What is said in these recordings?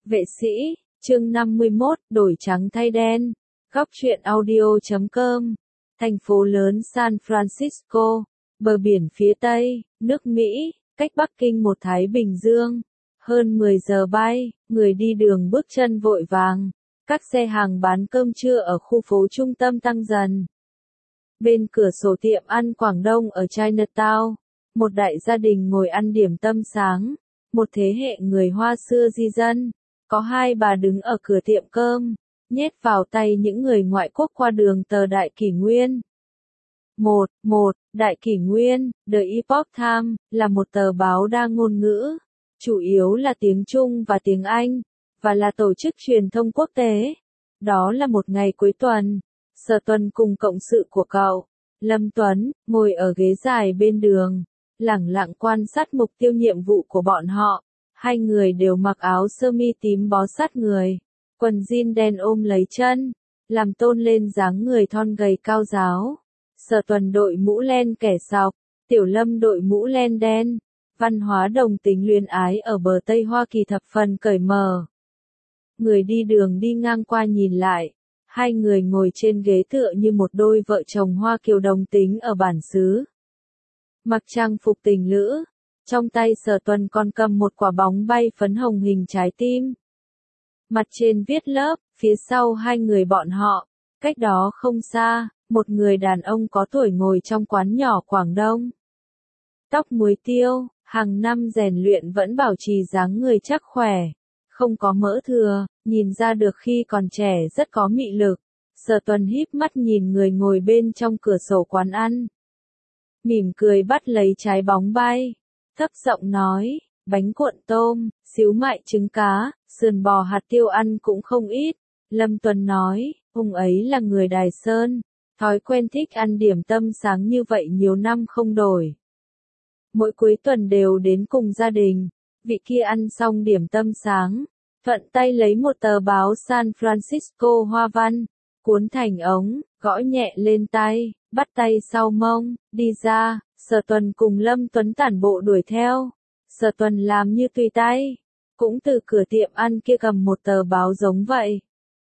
Vệ sĩ, chương 51, đổi trắng thay đen. Góc truyện audio.com. Thành phố lớn San Francisco, bờ biển phía Tây, nước Mỹ, cách Bắc Kinh một Thái Bình Dương. Hơn 10 giờ bay, người đi đường bước chân vội vàng. Các xe hàng bán cơm trưa ở khu phố trung tâm tăng dần. Bên cửa sổ tiệm ăn Quảng Đông ở Chinatown, một đại gia đình ngồi ăn điểm tâm sáng. Một thế hệ người Hoa xưa di dân. Có hai bà đứng ở cửa tiệm cơm, nhét vào tay những người ngoại quốc qua đường tờ Đại Kỷ Nguyên. Đại Kỷ Nguyên, The Epoch Times, là một tờ báo đa ngôn ngữ, chủ yếu là tiếng Trung và tiếng Anh, và là tổ chức truyền thông quốc tế. Đó là một ngày cuối tuần, Sở Tuần cùng cộng sự của cậu, Lâm Tuấn, ngồi ở ghế dài bên đường, lẳng lặng quan sát mục tiêu nhiệm vụ của bọn họ. Hai người đều mặc áo sơ mi tím bó sát người, quần jean đen ôm lấy chân, làm tôn lên dáng người thon gầy cao ráo. Sở Tuần đội mũ len kẻ sọc, Tiểu Lâm đội mũ len đen. Văn hóa đồng tính luyến ái ở bờ Tây Hoa Kỳ thập phần cởi mở. Người đi đường đi ngang qua nhìn lại, hai người ngồi trên ghế tựa như một đôi vợ chồng Hoa Kiều đồng tính ở bản xứ. Mặc trang phục tình lữ. Trong tay Sở Tuần còn cầm một quả bóng bay phấn hồng hình trái tim. Mặt trên viết lớp, phía sau hai người bọn họ, cách đó không xa, một người đàn ông có tuổi ngồi trong quán nhỏ Quảng Đông. Tóc muối tiêu, hàng năm rèn luyện vẫn bảo trì dáng người chắc khỏe, không có mỡ thừa, nhìn ra được khi còn trẻ rất có mị lực. Sở Tuần híp mắt nhìn người ngồi bên trong cửa sổ quán ăn. Mỉm cười bắt lấy trái bóng bay. Thấp giọng nói, bánh cuộn tôm, xíu mại trứng cá, sườn bò hạt tiêu ăn cũng không ít. Lâm Tuấn nói, ông ấy là người Đài Sơn, thói quen thích ăn điểm tâm sáng như vậy nhiều năm không đổi. Mỗi cuối tuần đều đến cùng gia đình, vị kia ăn xong điểm tâm sáng, thuận tay lấy một tờ báo San Francisco hoa văn, cuốn thành ống, gõ nhẹ lên tay, bắt tay sau mông, đi ra. Sở Tuần cùng Lâm Tuấn tản bộ đuổi theo. Sở Tuần làm như tùy tay, cũng từ cửa tiệm ăn kia cầm một tờ báo giống vậy.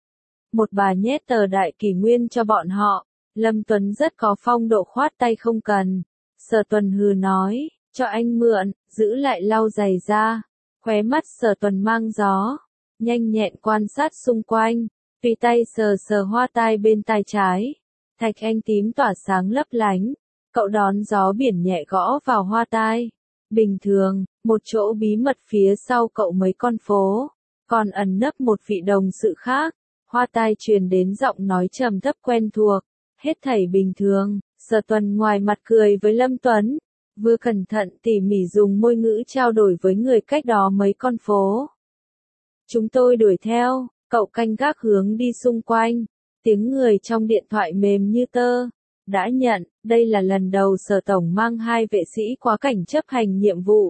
Một bà nhét tờ Đại Kỷ Nguyên cho bọn họ. Lâm Tuấn rất có phong độ khoát tay không cần. Sở Tuần hừ nói, cho anh mượn, giữ lại lau giày ra. Khóe mắt Sở Tuần mang gió, nhanh nhẹn quan sát xung quanh, tùy tay sờ sờ hoa tai bên tai trái. Thạch anh tím tỏa sáng lấp lánh. Cậu đón gió biển nhẹ gõ vào hoa tai. Bình thường, một chỗ bí mật phía sau cậu mấy con phố, còn ẩn nấp một vị đồng sự khác. Hoa tai truyền đến giọng nói trầm thấp quen thuộc. Hết thảy bình thường. Sở Tuần ngoài mặt cười với Lâm Tuấn, vừa cẩn thận tỉ mỉ dùng môi ngữ trao đổi với người cách đó mấy con phố. Chúng tôi đuổi theo, cậu canh gác hướng đi xung quanh. Tiếng người trong điện thoại mềm như tơ. Đã nhận, đây là lần đầu Sở Tổng mang hai vệ sĩ quá cảnh chấp hành nhiệm vụ.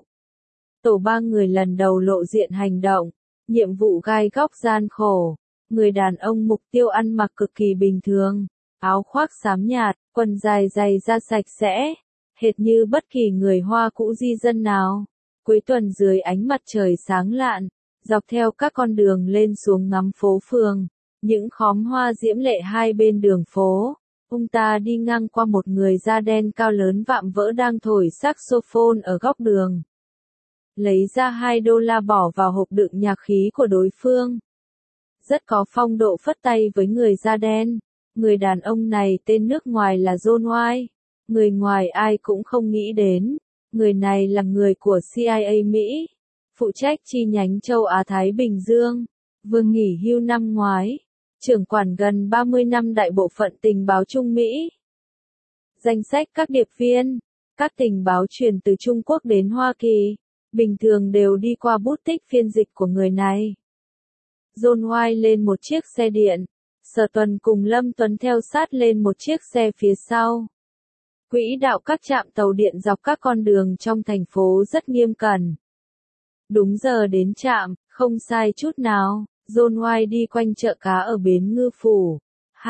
Tổ ba người lần đầu lộ diện hành động, nhiệm vụ gai góc gian khổ. Người đàn ông mục tiêu ăn mặc cực kỳ bình thường, áo khoác xám nhạt, quần dài giày da sạch sẽ, hệt như bất kỳ người Hoa cũ di dân nào. Cuối tuần dưới ánh mặt trời sáng lạn, dọc theo các con đường lên xuống ngắm phố phường, những khóm hoa diễm lệ hai bên đường phố. Ông ta đi ngang qua một người da đen cao lớn vạm vỡ đang thổi saxophone ở góc đường. Lấy ra $2 bỏ vào hộp đựng nhạc khí của đối phương. Rất có phong độ phất tay với người da đen. Người đàn ông này tên nước ngoài là John White. Người ngoài ai cũng không nghĩ đến. Người này là người của CIA Mỹ, phụ trách chi nhánh châu Á Thái Bình Dương. Vừa nghỉ hưu năm ngoái. Trưởng quản gần 30 năm đại bộ phận tình báo Trung Mỹ. Danh sách các điệp viên, các tình báo truyền từ Trung Quốc đến Hoa Kỳ, bình thường đều đi qua bút tích phiên dịch của người này. John White lên một chiếc xe điện, Sở Tuần cùng Lâm Tuấn theo sát lên một chiếc xe phía sau. Quỹ đạo các trạm tàu điện dọc các con đường trong thành phố rất nghiêm cẩn. Đúng giờ đến trạm, không sai chút nào. John White đi quanh chợ cá ở bến Ngư Phủ.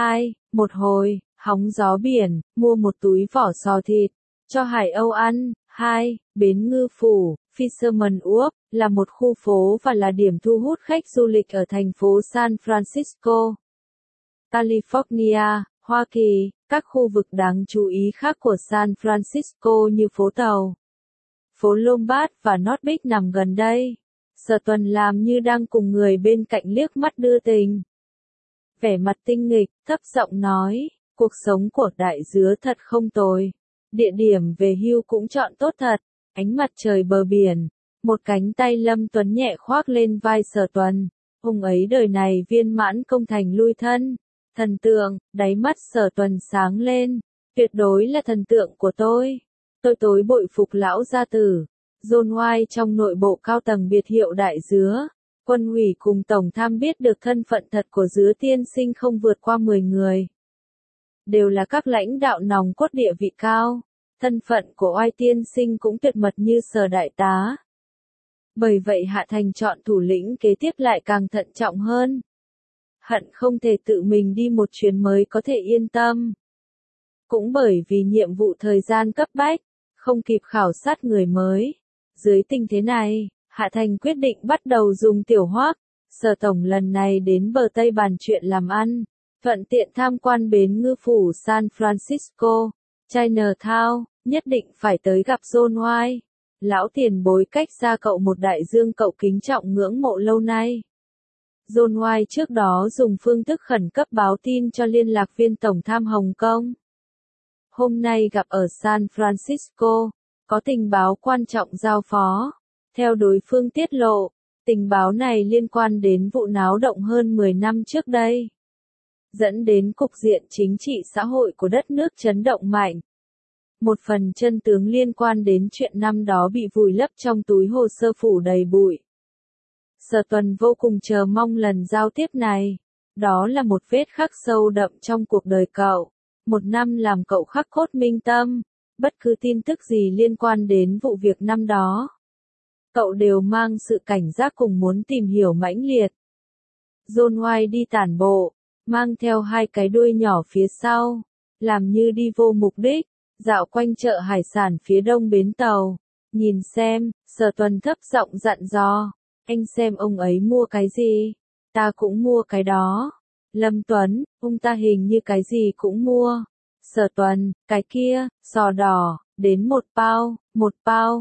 Một hồi, hóng gió biển, mua một túi vỏ sò thịt, cho Hải Âu ăn. 2. Bến Ngư Phủ, Fisherman Wharf, là một khu phố và là điểm thu hút khách du lịch ở thành phố San Francisco, California, Hoa Kỳ. Các khu vực đáng chú ý khác của San Francisco như phố Tàu, phố Lombard và North Beach nằm gần đây. Sở Tuần làm như đang cùng người bên cạnh liếc mắt đưa tình. Vẻ mặt tinh nghịch, thấp giọng nói, cuộc sống của đại dứa thật không tồi. Địa điểm về hưu cũng chọn tốt thật, ánh mặt trời bờ biển. Một cánh tay Lâm Tuấn nhẹ khoác lên vai Sở Tuần. Ông ấy đời này viên mãn công thành lui thân. Thần tượng, đáy mắt Sở Tuần sáng lên. Tuyệt đối là thần tượng của tôi. Tôi tối bội phục lão gia tử. John White trong nội bộ cao tầng biệt hiệu đại dứa. Quân ủy cùng tổng tham biết được thân phận thật của dứa tiên sinh không vượt qua 10 người. Đều là các lãnh đạo nòng cốt địa vị cao. Thân phận của Oai tiên sinh cũng tuyệt mật như Sở đại tá. Bởi vậy Hạ Thành chọn thủ lĩnh kế tiếp lại càng thận trọng hơn. Hận không thể tự mình đi một chuyến mới có thể yên tâm. Cũng bởi vì nhiệm vụ thời gian cấp bách, không kịp khảo sát người mới. Dưới tình thế này, Hạ Thành quyết định bắt đầu dùng tiểu Hoác. Sở tổng lần này đến bờ Tây bàn chuyện làm ăn, thuận tiện tham quan bến ngư phủ San Francisco, Chinatown, nhất định phải tới gặp John White. Lão tiền bối cách xa cậu một đại dương cậu kính trọng ngưỡng mộ lâu nay. John White trước đó dùng phương thức khẩn cấp báo tin cho liên lạc viên tổng tham Hồng Kông. Hôm nay gặp ở San Francisco, có tình báo quan trọng giao phó. Theo đối phương tiết lộ, tình báo này liên quan đến vụ náo động hơn 10 năm trước đây, dẫn đến cục diện chính trị xã hội của đất nước chấn động mạnh. Một phần chân tướng liên quan đến chuyện năm đó bị vùi lấp trong túi hồ sơ phủ đầy bụi. Sở Tuần vô cùng chờ mong lần giao tiếp này. Đó là một vết khắc sâu đậm trong cuộc đời cậu. Một năm làm cậu khắc cốt minh tâm. Bất cứ tin tức gì liên quan đến vụ việc năm đó, cậu đều mang sự cảnh giác cùng muốn tìm hiểu mãnh liệt. John White đi tản bộ, mang theo hai cái đuôi nhỏ phía sau, làm như đi vô mục đích, dạo quanh chợ hải sản phía đông bến tàu. Nhìn xem, Sở Tuần thấp giọng dặn dò, anh xem ông ấy mua cái gì, ta cũng mua cái đó. Lâm Tuấn, ông ta hình như cái gì cũng mua. Sở Tuần, cái kia, sò đỏ, đến một bao,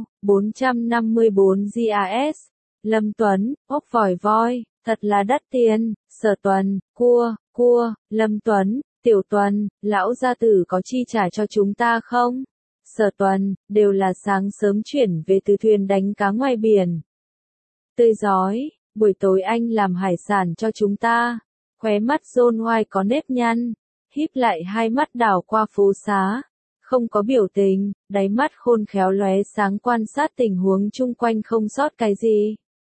454 GAS. Lâm Tuấn, ốc vòi voi, thật là đắt tiền. Sở Tuần, cua, Lâm Tuấn, Tiểu Tuần, lão gia tử có chi trả cho chúng ta không? Sở Tuần, đều là sáng sớm chuyển về từ thuyền đánh cá ngoài biển. Tươi rói, buổi tối anh làm hải sản cho chúng ta. Khóe mắt John White có nếp nhăn, híp lại hai mắt đảo qua phố xá, không có biểu tình, đáy mắt khôn khéo lóe sáng quan sát tình huống chung quanh không sót cái gì.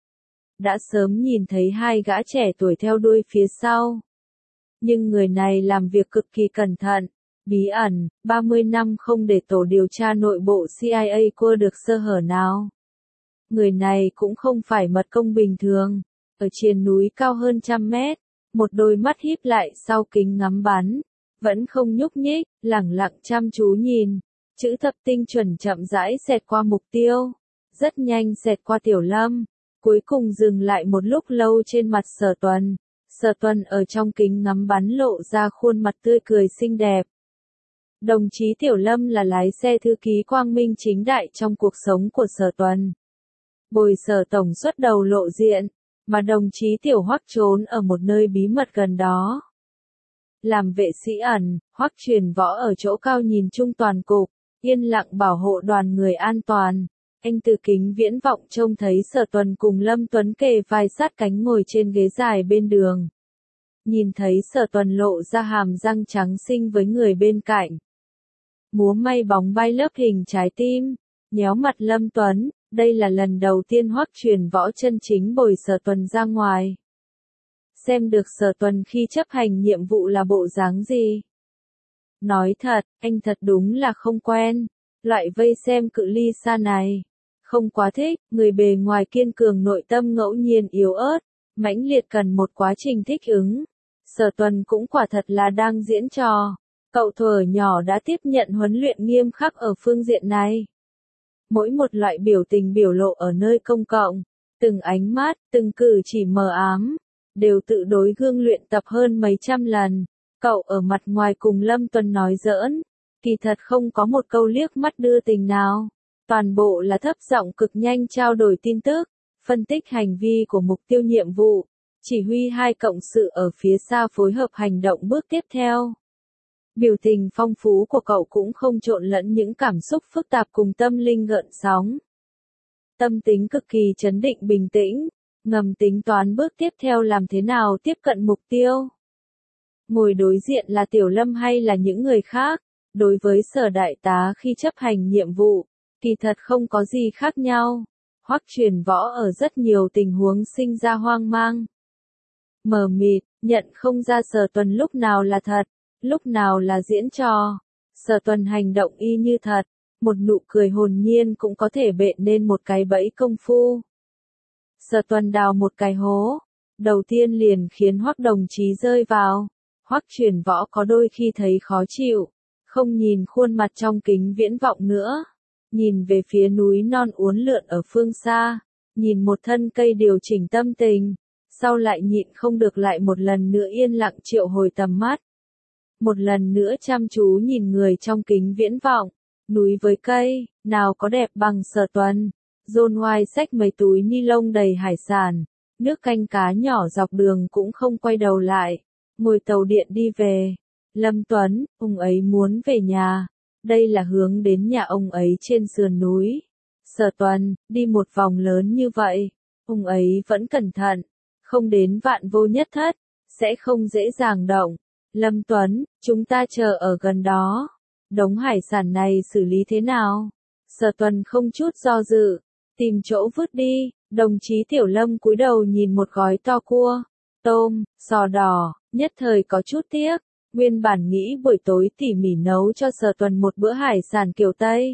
Đã sớm nhìn thấy hai gã trẻ tuổi theo đuôi phía sau. Nhưng người này làm việc cực kỳ cẩn thận, bí ẩn, 30 năm không để tổ điều tra nội bộ CIA cua được sơ hở nào. Người này cũng không phải mật công bình thường, ở trên núi cao hơn 100 mét, một đôi mắt híp lại sau kính ngắm bắn, vẫn không nhúc nhích, lẳng lặng chăm chú nhìn, chữ thập tinh chuẩn chậm rãi xẹt qua mục tiêu, rất nhanh xẹt qua Tiểu Lâm, cuối cùng dừng lại một lúc lâu trên mặt Sở Tuần. Sở Tuần ở trong kính ngắm bắn lộ ra khuôn mặt tươi cười xinh đẹp. Đồng chí Tiểu Lâm là lái xe thư ký quang minh chính đại trong cuộc sống của Sở Tuần. Bồi Sở tổng xuất đầu lộ diện, mà đồng chí Tiểu Hoắc trốn ở một nơi bí mật gần đó. Làm vệ sĩ ẩn, Hoắc truyền võ ở chỗ cao nhìn chung toàn cục, yên lặng bảo hộ đoàn người an toàn. Anh từ kính viễn vọng trông thấy Sở Tuần cùng Lâm Tuấn kề vai sát cánh ngồi trên ghế dài bên đường. Nhìn thấy Sở Tuần lộ ra hàm răng trắng xinh với người bên cạnh. Múa may bóng bay lớp hình trái tim, nhéo mặt Lâm Tuấn, đây là lần đầu tiên Hoắc truyền võ chân chính bồi Sở Tuần ra ngoài. Xem được Sở Tuần khi chấp hành nhiệm vụ là bộ dáng gì. Nói thật, anh thật đúng là không quen, loại vây xem cự ly xa này. Không quá thích, người bề ngoài kiên cường nội tâm ngẫu nhiên yếu ớt, mãnh liệt cần một quá trình thích ứng. Sở Tuần cũng quả thật là đang diễn trò. Cậu thuở nhỏ đã tiếp nhận huấn luyện nghiêm khắc ở phương diện này. Mỗi một loại biểu tình biểu lộ ở nơi công cộng, từng ánh mắt, từng cử chỉ mờ ám, đều tự đối gương luyện tập hơn mấy trăm lần. Cậu ở mặt ngoài cùng Lâm Tuấn nói giỡn, kỳ thật không có một câu liếc mắt đưa tình nào. Toàn bộ là thấp giọng cực nhanh trao đổi tin tức, phân tích hành vi của mục tiêu nhiệm vụ, chỉ huy hai cộng sự ở phía xa phối hợp hành động bước tiếp theo. Biểu tình phong phú của cậu cũng không trộn lẫn những cảm xúc phức tạp cùng tâm linh gợn sóng. Tâm tính cực kỳ trấn định bình tĩnh, ngầm tính toán bước tiếp theo làm thế nào tiếp cận mục tiêu. Ngồi đối diện là Tiểu Lâm hay là những người khác, đối với Sở đại tá khi chấp hành nhiệm vụ, kỳ thật không có gì khác nhau. Hoắc Truyền Võ ở rất nhiều tình huống sinh ra hoang mang, mờ mịt, nhận không ra Sở Tuần lúc nào là thật, lúc nào là diễn trò. Sở Tuần hành động y như thật, một nụ cười hồn nhiên cũng có thể bện nên một cái bẫy công phu. Sở Tuần đào một cái hố, đầu tiên liền khiến Hoắc đồng chí rơi vào. Hoắc Truyền Võ có đôi khi thấy khó chịu, không nhìn khuôn mặt trong kính viễn vọng nữa, nhìn về phía núi non uốn lượn ở phương xa, nhìn một thân cây điều chỉnh tâm tình, sau lại nhịn không được lại một lần nữa yên lặng triệu hồi tầm mắt. Một lần nữa chăm chú nhìn người trong kính viễn vọng, núi với cây, nào có đẹp bằng Sở Tuần. John White xách mấy túi ni lông đầy hải sản, nước canh cá nhỏ dọc đường cũng không quay đầu lại, ngồi tàu điện đi về. Lâm Tuấn, ông ấy muốn về nhà, đây là hướng đến nhà ông ấy trên sườn núi. Sở Tuần, đi một vòng lớn như vậy, ông ấy vẫn cẩn thận, không đến vạn vô nhất thất, sẽ không dễ dàng động. Lâm Tuấn, chúng ta chờ ở gần đó. Đống hải sản này xử lý thế nào? Sở Tuần không chút do dự, tìm chỗ vứt đi. Đồng chí Tiểu Lâm cúi đầu nhìn một gói to cua, tôm, sò đỏ, nhất thời có chút tiếc. Nguyên bản nghĩ buổi tối tỉ mỉ nấu cho Sở Tuần một bữa hải sản kiểu Tây,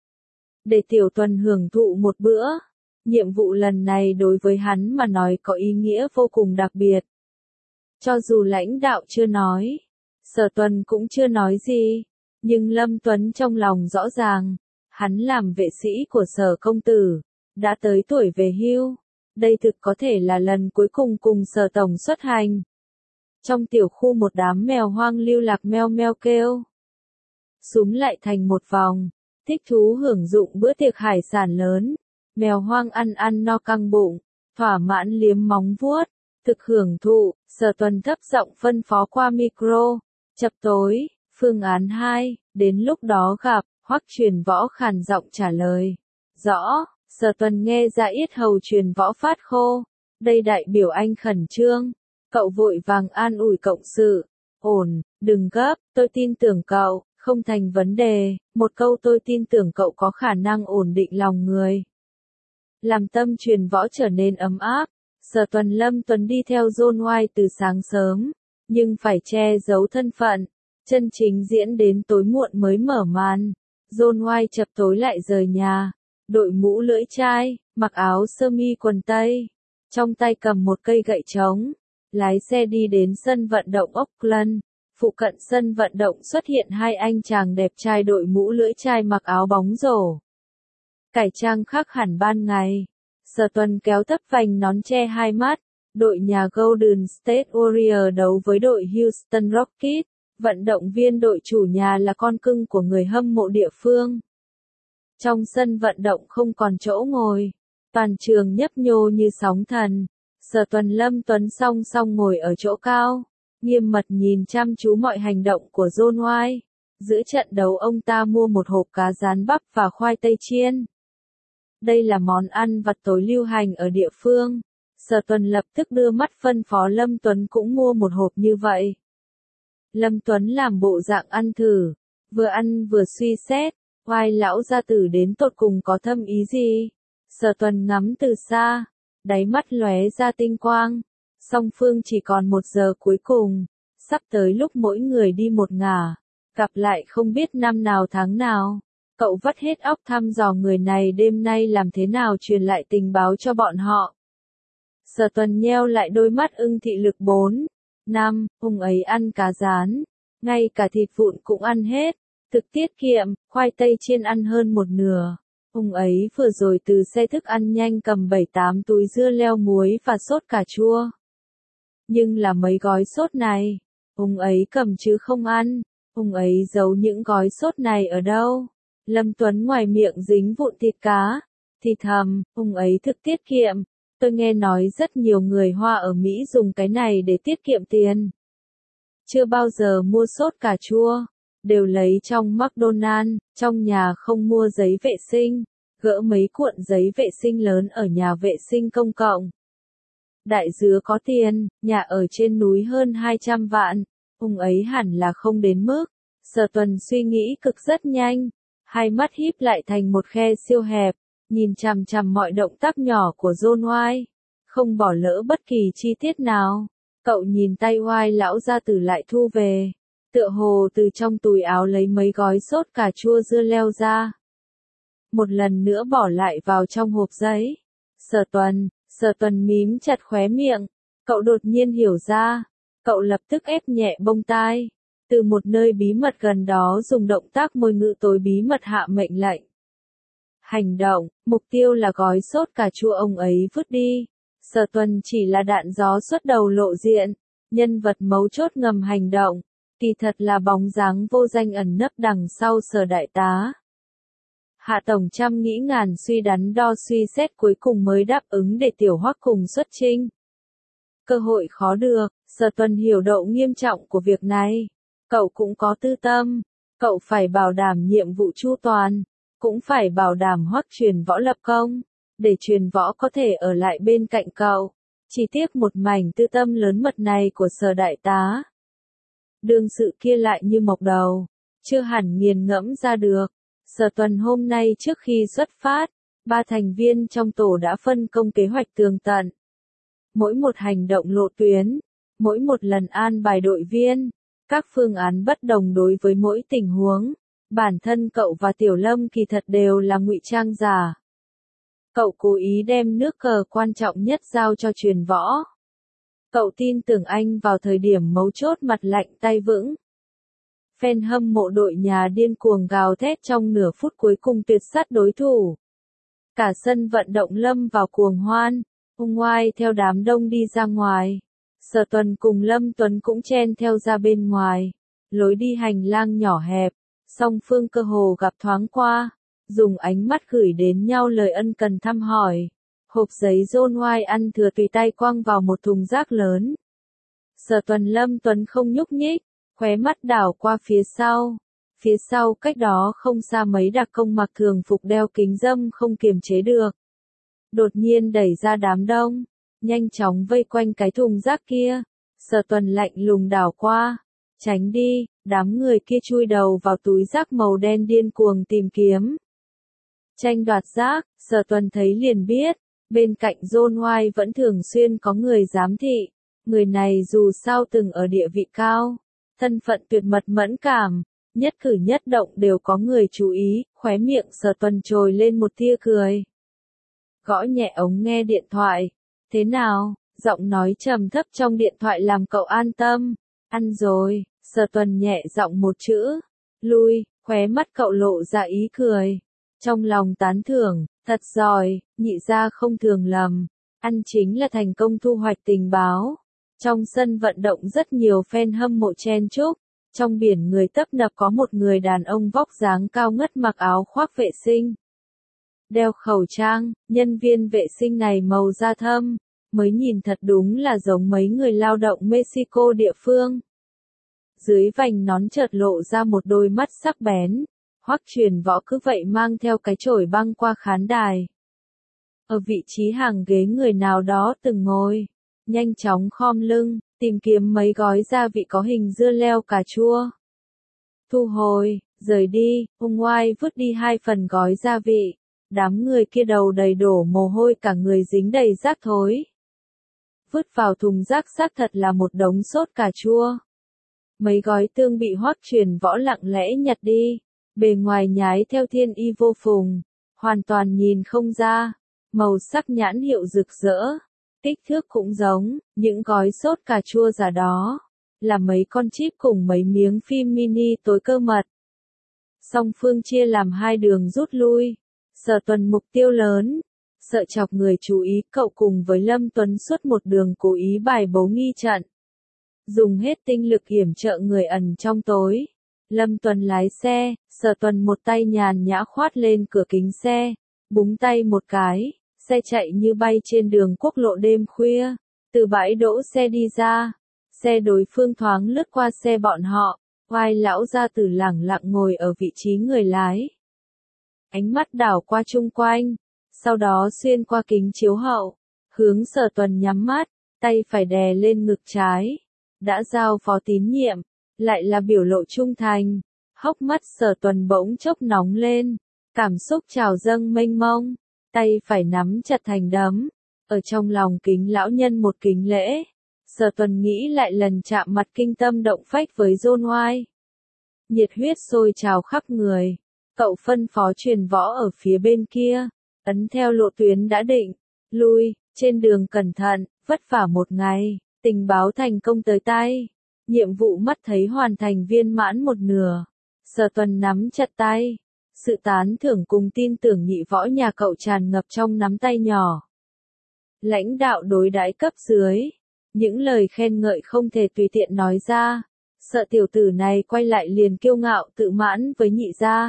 để Tiểu Tuần hưởng thụ một bữa. Nhiệm vụ lần này đối với hắn mà nói có ý nghĩa vô cùng đặc biệt. Cho dù lãnh đạo chưa nói, Sở Tuần cũng chưa nói gì, nhưng Lâm Tuấn trong lòng rõ ràng, hắn làm vệ sĩ của Sở công tử, đã tới tuổi về hưu, đây thực có thể là lần cuối cùng cùng Sở tổng xuất hành. Trong tiểu khu một đám mèo hoang lưu lạc meo meo kêu, súm lại thành một vòng, thích thú hưởng dụng bữa tiệc hải sản lớn. Mèo hoang ăn no căng bụng, thỏa mãn liếm móng vuốt, thực hưởng thụ. Sở Tuần thấp giọng phân phó qua micro, chập tối, phương án 2, đến lúc đó gặp. Hoắc Truyền Võ khàn giọng trả lời. Rõ. Sở Tuần nghe ra yết hầu Truyền Võ phát khô, đây đại biểu anh khẩn trương. Cậu vội vàng an ủi cộng sự, ổn, đừng gấp, tôi tin tưởng cậu, không thành vấn đề, một câu tôi tin tưởng cậu có khả năng ổn định lòng người. Làm tâm Truyền Võ trở nên ấm áp. Sở Tuần Lâm Tuấn đi theo John White từ sáng sớm, nhưng phải che giấu thân phận, chân chính diễn đến tối muộn mới mở màn. John White chập tối lại rời nhà, đội mũ lưỡi chai, mặc áo sơ mi quần tây, trong tay cầm một cây gậy trống, lái xe đi đến sân vận động Auckland. Phụ cận sân vận động xuất hiện hai anh chàng đẹp trai đội mũ lưỡi chai mặc áo bóng rổ, cải trang khác hẳn ban ngày. Sở Tuần kéo thấp vành nón che hai mắt, đội nhà Golden State Warriors đấu với đội Houston Rockets, vận động viên đội chủ nhà là con cưng của người hâm mộ địa phương. Trong sân vận động không còn chỗ ngồi, toàn trường nhấp nhô như sóng thần. Sở Tuần Lâm Tuấn song song ngồi ở chỗ cao, nghiêm mật nhìn chăm chú mọi hành động của John White. Giữa trận đấu ông ta mua một hộp cá rán bắp và khoai tây chiên. Đây là món ăn vặt tối lưu hành ở địa phương. Sở Tuần lập tức đưa mắt phân phó Lâm Tuấn cũng mua một hộp như vậy. Lâm Tuấn làm bộ dạng ăn thử, vừa ăn vừa suy xét, oai lão gia tử đến tột cùng có thâm ý gì. Sở Tuần ngắm từ xa, đáy mắt lóe ra tinh quang. Song phương chỉ còn 1 giờ cuối cùng, sắp tới lúc mỗi người đi một ngả, gặp lại không biết năm nào tháng nào. Cậu vắt hết óc thăm dò người này đêm nay làm thế nào truyền lại tình báo cho bọn họ. Sở Tuần nheo lại đôi mắt ưng thị lực 4, 5, ông ấy ăn cá rán, ngay cả thịt vụn cũng ăn hết, thực tiết kiệm, khoai tây chiên ăn hơn 1/2. Ông ấy vừa rồi từ xe thức ăn nhanh cầm 7-8 túi dưa leo muối và sốt cà chua. Nhưng là mấy gói sốt này, ông ấy cầm chứ không ăn, ông ấy giấu những gói sốt này ở đâu? Lâm Tuấn ngoài miệng dính vụn thịt cá, thì thầm, ông ấy thực tiết kiệm, tôi nghe nói rất nhiều người Hoa ở Mỹ dùng cái này để tiết kiệm tiền. Chưa bao giờ mua sốt cà chua, đều lấy trong McDonald's, trong nhà không mua giấy vệ sinh, gỡ mấy cuộn giấy vệ sinh lớn ở nhà vệ sinh công cộng. Đại dứa có tiền, nhà ở trên núi hơn 200 vạn, ông ấy hẳn là không đến mức. Sở Tuần suy nghĩ cực rất nhanh, hai mắt híp lại thành một khe siêu hẹp, nhìn chằm chằm mọi động tác nhỏ của John White, không bỏ lỡ bất kỳ chi tiết nào. Cậu nhìn tay White lão gia tử lại thu về, tựa hồ từ trong túi áo lấy mấy gói sốt cà chua dưa leo ra. Một lần nữa bỏ lại vào trong hộp giấy. Sở Tuần mím chặt khóe miệng, cậu đột nhiên hiểu ra, cậu lập tức ép nhẹ bông tai, từ một nơi bí mật gần đó dùng động tác môi ngữ tối bí mật hạ mệnh lệnh. Hành động, mục tiêu là gói sốt cà chua ông ấy vứt đi. Sở Tuần chỉ là đạn gió xuất đầu lộ diện, nhân vật mấu chốt ngầm hành động, kỳ thật là bóng dáng vô danh ẩn nấp đằng sau Sở đại tá. Hạ Tổng trăm nghĩ ngàn suy đắn đo suy xét cuối cùng mới đáp ứng để Tiểu Hoắc cùng xuất chinh. Cơ hội khó được, Sở Tuần hiểu độ nghiêm trọng của việc này. Cậu cũng có tư tâm, cậu phải bảo đảm nhiệm vụ chu toàn, cũng phải bảo đảm Hoắc Truyền Võ lập công, để Truyền Võ có thể ở lại bên cạnh cậu. Chỉ tiếc một mảnh tư tâm lớn mật này của Sở đại tá. Đương sự kia lại như mộc đầu, chưa hẳn nghiền ngẫm ra được. Sở Tuần hôm nay trước khi xuất phát, 3 thành viên trong tổ đã phân công kế hoạch tường tận. Mỗi một hành động lộ tuyến, mỗi một lần an bài đội viên, các phương án bất đồng đối với mỗi tình huống. Bản thân cậu và Tiểu Lâm kỳ thật đều là ngụy trang giả. Cậu cố ý đem nước cờ quan trọng nhất giao cho Truyền Võ. Cậu tin tưởng anh vào thời điểm mấu chốt mặt lạnh tay vững. Fan hâm mộ đội nhà điên cuồng gào thét trong nửa phút cuối cùng tuyệt sát đối thủ. Cả sân vận động lâm vào cuồng hoan, ông White theo đám đông đi ra ngoài. Sở Tuần cùng Lâm Tuấn cũng chen theo ra bên ngoài. Lối đi hành lang nhỏ hẹp, song phương cơ hồ gặp thoáng qua, dùng ánh mắt gửi đến nhau lời ân cần thăm hỏi. Hộp giấy John White ăn thừa tùy tay quăng vào một thùng rác lớn. Sở Tuần Lâm Tuấn không nhúc nhích, khóe mắt đảo qua phía sau. Phía sau cách đó không xa mấy đặc công mặc thường phục đeo kính râm không kiềm chế được. Đột nhiên đẩy ra đám đông, nhanh chóng vây quanh cái thùng rác kia. Sở Tuần lạnh lùng đảo qua, tránh đi, đám người kia chui đầu vào túi rác màu đen điên cuồng tìm kiếm. Tranh đoạt rác, Sở Tuần thấy liền biết, bên cạnh John White vẫn thường xuyên có người giám thị. Người này dù sao từng ở địa vị cao, thân phận tuyệt mật mẫn cảm, nhất cử nhất động đều có người chú ý, khóe miệng Sở Tuần trồi lên một tia cười. Gõ nhẹ ống nghe điện thoại. Thế nào? Giọng nói trầm thấp trong điện thoại làm cậu an tâm. Ăn rồi, Sở Tuần nhẹ giọng một chữ. Lui, khóe mắt cậu lộ ra ý cười. Trong lòng tán thưởng, thật giỏi, nhị gia không thường lầm. Ăn chính là thành công thu hoạch tình báo. Trong sân vận động rất nhiều fan hâm mộ chen chúc. Trong biển người tấp nập có một người đàn ông vóc dáng cao ngất mặc áo khoác vệ sinh. Đeo khẩu trang, nhân viên vệ sinh này màu da thâm, mới nhìn thật đúng là giống mấy người lao động Mexico địa phương. Dưới vành nón chợt lộ ra một đôi mắt sắc bén, Hoắc Truyền Võ cứ vậy mang theo cái chổi băng qua khán đài. Ở vị trí hàng ghế người nào đó từng ngồi, nhanh chóng khom lưng, tìm kiếm mấy gói gia vị có hình dưa leo cà chua. Thu hồi, rời đi, ông White vứt đi 2 phần gói gia vị. Đám người kia đầu đầy đổ mồ hôi cả người dính đầy rác thối. Vứt vào thùng rác xác thật là một đống sốt cà chua. Mấy gói tương bị Hoắc Truyền Võ lặng lẽ nhặt đi. Bề ngoài nhái theo thiên y vô phùng. Hoàn toàn nhìn không ra. Màu sắc nhãn hiệu rực rỡ. Kích thước cũng giống, những gói sốt cà chua giả đó. Là mấy con chip cùng mấy miếng phim mini tối cơ mật. Song phương chia làm 2 đường rút lui. Sở Tuần mục tiêu lớn, sợ chọc người chú ý, cậu cùng với Lâm Tuấn suốt một đường cố ý bài bố nghi trận. Dùng hết tinh lực yểm trợ người ẩn trong tối. Lâm Tuấn lái xe, Sở Tuần một tay nhàn nhã khoát lên cửa kính xe, búng tay một cái, xe chạy như bay trên đường quốc lộ đêm khuya, từ bãi đỗ xe đi ra, xe đối phương thoáng lướt qua xe bọn họ, oai lão gia tử lẳng lặng ngồi ở vị trí người lái. Ánh mắt đảo qua chung quanh, sau đó xuyên qua kính chiếu hậu, hướng Sở Tuần nhắm mắt, tay phải đè lên ngực trái. Đã giao phó tín nhiệm, lại là biểu lộ trung thành, hốc mắt Sở Tuần bỗng chốc nóng lên, cảm xúc trào dâng mênh mông, tay phải nắm chặt thành đấm, ở trong lòng kính lão nhân một kính lễ. Sở Tuần nghĩ lại lần chạm mặt kinh tâm động phách với John White. Nhiệt huyết sôi trào khắp người, cậu phân phó truyền võ ở phía bên kia, ấn theo lộ tuyến đã định, lui, trên đường cẩn thận, vất vả một ngày. Tình báo thành công tới tay, nhiệm vụ mắt thấy hoàn thành viên mãn một nửa. Sở Tuần nắm chặt tay, sự tán thưởng cùng tin tưởng nhị võ nhà cậu tràn ngập trong nắm tay nhỏ. Lãnh đạo đối đãi cấp dưới, những lời khen ngợi không thể tùy tiện nói ra, sợ tiểu tử này quay lại liền kiêu ngạo tự mãn với nhị gia.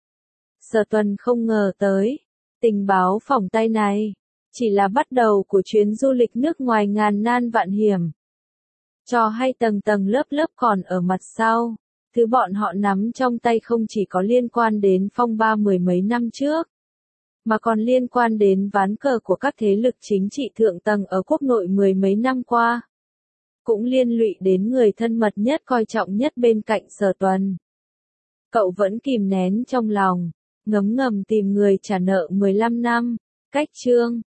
Sở Tuần không ngờ tới, tình báo phòng tay này chỉ là bắt đầu của chuyến du lịch nước ngoài ngàn nan vạn hiểm. Trò hay tầng tầng lớp lớp còn ở mặt sau, thứ bọn họ nắm trong tay không chỉ có liên quan đến phong ba mười mấy năm trước, mà còn liên quan đến ván cờ của các thế lực chính trị thượng tầng ở quốc nội mười mấy năm qua. Cũng liên lụy đến người thân mật nhất coi trọng nhất bên cạnh Sở Tuần. Cậu vẫn kìm nén trong lòng, ngấm ngầm tìm người trả nợ 15 năm, cách chương.